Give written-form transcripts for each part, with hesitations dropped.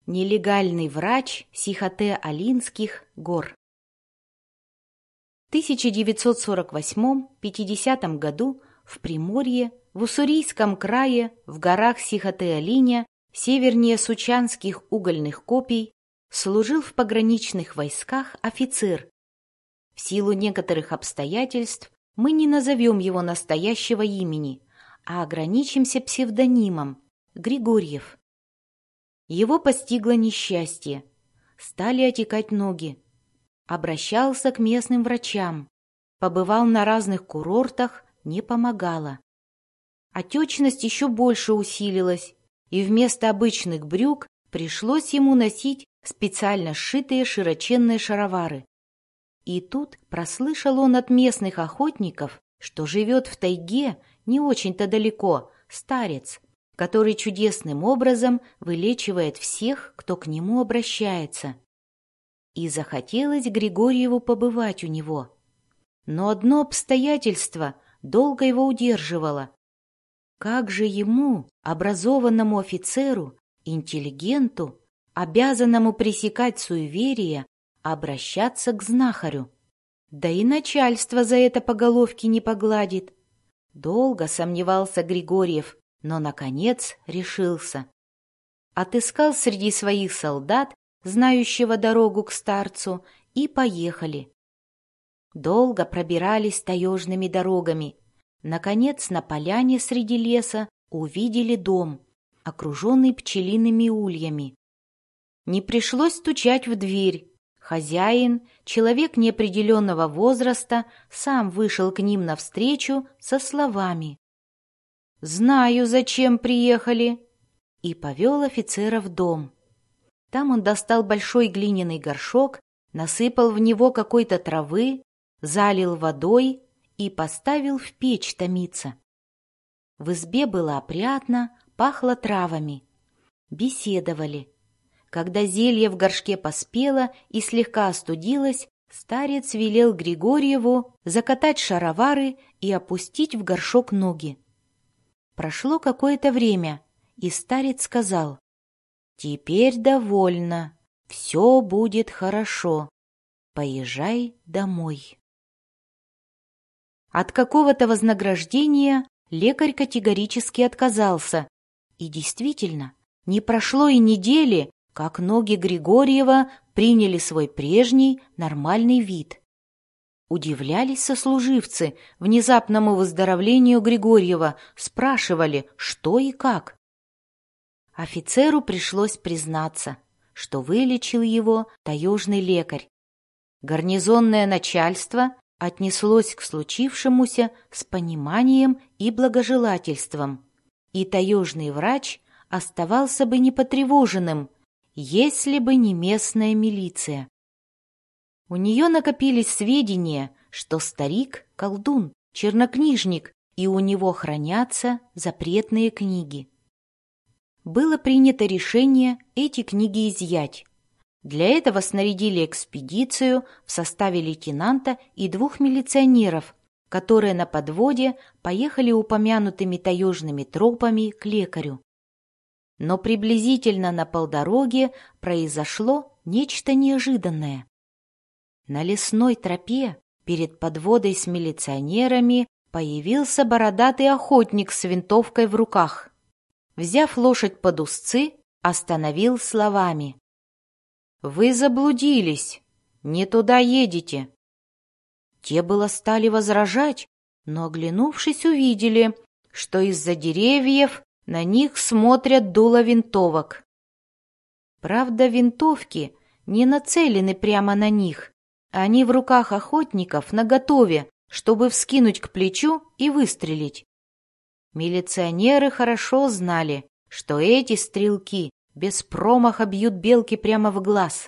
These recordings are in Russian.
Нелегальный врач Сихотэ-Алинских гор. В 1948-50 году в Приморье, в Уссурийском крае, в горах Сихотэ-Алиня, севернее Сучанских угольных копий, служил в пограничных войсках офицер. В силу некоторых обстоятельств мы не назовем его настоящего имени, а ограничимся псевдонимом Григорьев. Его постигло несчастье. Стали отекать ноги. Обращался к местным врачам. Побывал на разных курортах, не помогало. Отечность еще больше усилилась, и вместо обычных брюк пришлось ему носить специально сшитые широченные шаровары. И тут прослышал он от местных охотников, что живет в тайге не очень-то далеко старец, который чудесным образом вылечивает всех, кто к нему обращается. И захотелось Григорьеву побывать у него. Но одно обстоятельство долго его удерживало. Как же ему, образованному офицеру, интеллигенту, обязанному пресекать суеверия, обращаться к знахарю? Да и начальство за это по головке не погладит. Долго сомневался Григорьев, но, наконец, решился. Отыскал среди своих солдат, знающего дорогу к старцу, и поехали. Долго пробирались таежными дорогами. Наконец, на поляне среди леса увидели дом, окруженный пчелиными ульями. Не пришлось стучать в дверь. Хозяин, человек неопределенного возраста, сам вышел к ним навстречу со словами: «Знаю, зачем приехали», и повел офицера в дом. Там он достал большой глиняный горшок, насыпал в него какой-то травы, залил водой и поставил в печь томиться. В избе было опрятно, пахло травами. Беседовали. Когда зелье в горшке поспело и слегка остудилось, старец велел Григорьеву закатать шаровары и опустить в горшок ноги. Прошло какое-то время, и старец сказал: «Теперь довольно, все будет хорошо, поезжай домой». От какого-то вознаграждения лекарь категорически отказался, и действительно, не прошло и недели, как ноги Григорьева приняли свой прежний нормальный вид. Удивлялись сослуживцы внезапному выздоровлению Григорьева, спрашивали, что и как. Офицеру пришлось признаться, что вылечил его таежный лекарь. Гарнизонное начальство отнеслось к случившемуся с пониманием и благожелательством, и таежный врач оставался бы непотревоженным, если бы не местная милиция. У нее накопились сведения, что старик — колдун, чернокнижник, и у него хранятся запретные книги. Было принято решение эти книги изъять. Для этого снарядили экспедицию в составе лейтенанта и 2 милиционеров, которые на подводе поехали упомянутыми таежными тропами к лекарю. Но приблизительно на полдороге произошло нечто неожиданное. На лесной тропе перед подводой с милиционерами появился бородатый охотник с винтовкой в руках. Взяв лошадь под узцы, остановил словами: «Вы заблудились, не туда едете». Те было стали возражать, но, оглянувшись, увидели, что из-за деревьев на них смотрят дула винтовок. Правда, винтовки не нацелены прямо на них, они в руках охотников наготове, чтобы вскинуть к плечу и выстрелить. Милиционеры хорошо знали, что эти стрелки без промаха бьют белке прямо в глаз.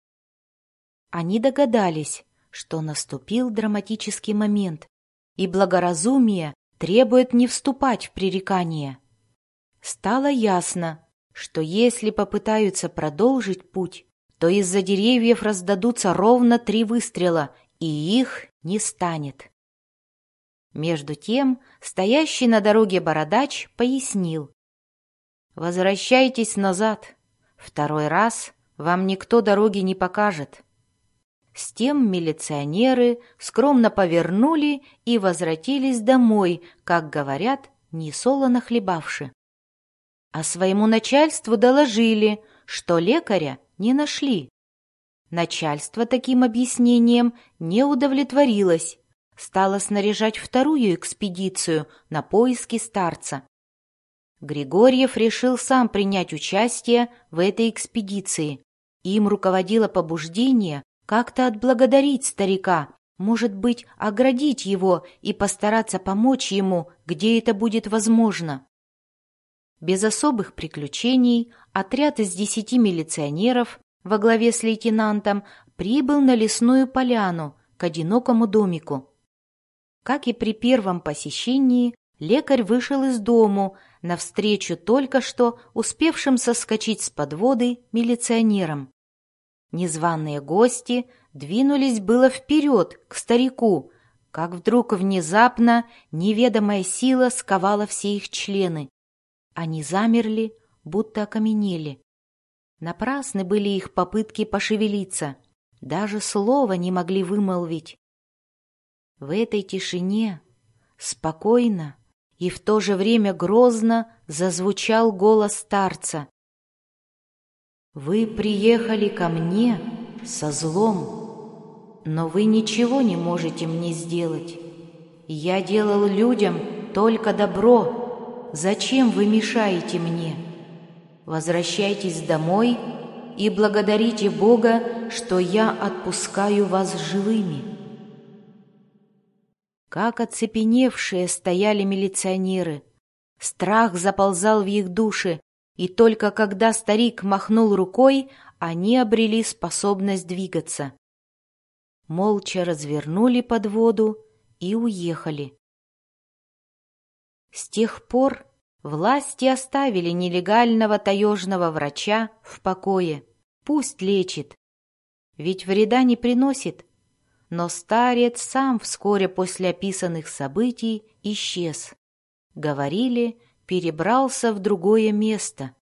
Они догадались, что наступил драматический момент, и благоразумие требует не вступать в пререкание. Стало ясно, что если попытаются продолжить путь, то из-за деревьев раздадутся ровно 3 выстрела, и их не станет. Между тем, стоящий на дороге бородач пояснил: «Возвращайтесь назад. Второй раз вам никто дороги не покажет». С тем милиционеры скромно повернули и возвратились домой, как говорят, несолоно хлебавши. А своему начальству доложили, что лекаря не нашли. Начальство таким объяснением не удовлетворилось, стало снаряжать вторую экспедицию на поиски старца. Григорьев решил сам принять участие в этой экспедиции. Им руководило побуждение как-то отблагодарить старика, может быть, оградить его и постараться помочь ему, где это будет возможно. Без особых приключений отряд из 10 милиционеров во главе с лейтенантом прибыл на лесную поляну к одинокому домику. Как и при первом посещении, лекарь вышел из дому навстречу только что успевшим соскочить с подводы милиционерам. Незваные гости двинулись было вперед к старику, как вдруг внезапно неведомая сила сковала все их члены. Они замерли, будто окаменели. Напрасны были их попытки пошевелиться, даже слова не могли вымолвить. В этой тишине спокойно и в то же время грозно зазвучал голос старца. «Вы приехали ко мне со злом, но вы ничего не можете мне сделать. Я делал людям только добро. Зачем вы мешаете мне? Возвращайтесь домой и благодарите Бога, что я отпускаю вас живыми». Как оцепеневшие стояли милиционеры. Страх заползал в их души, и только когда старик махнул рукой, они обрели способность двигаться. Молча развернули подводу и уехали. С тех пор власти оставили нелегального таежного врача в покое. Пусть лечит, ведь вреда не приносит. Но старец сам вскоре после описанных событий исчез. Говорили, перебрался в другое место.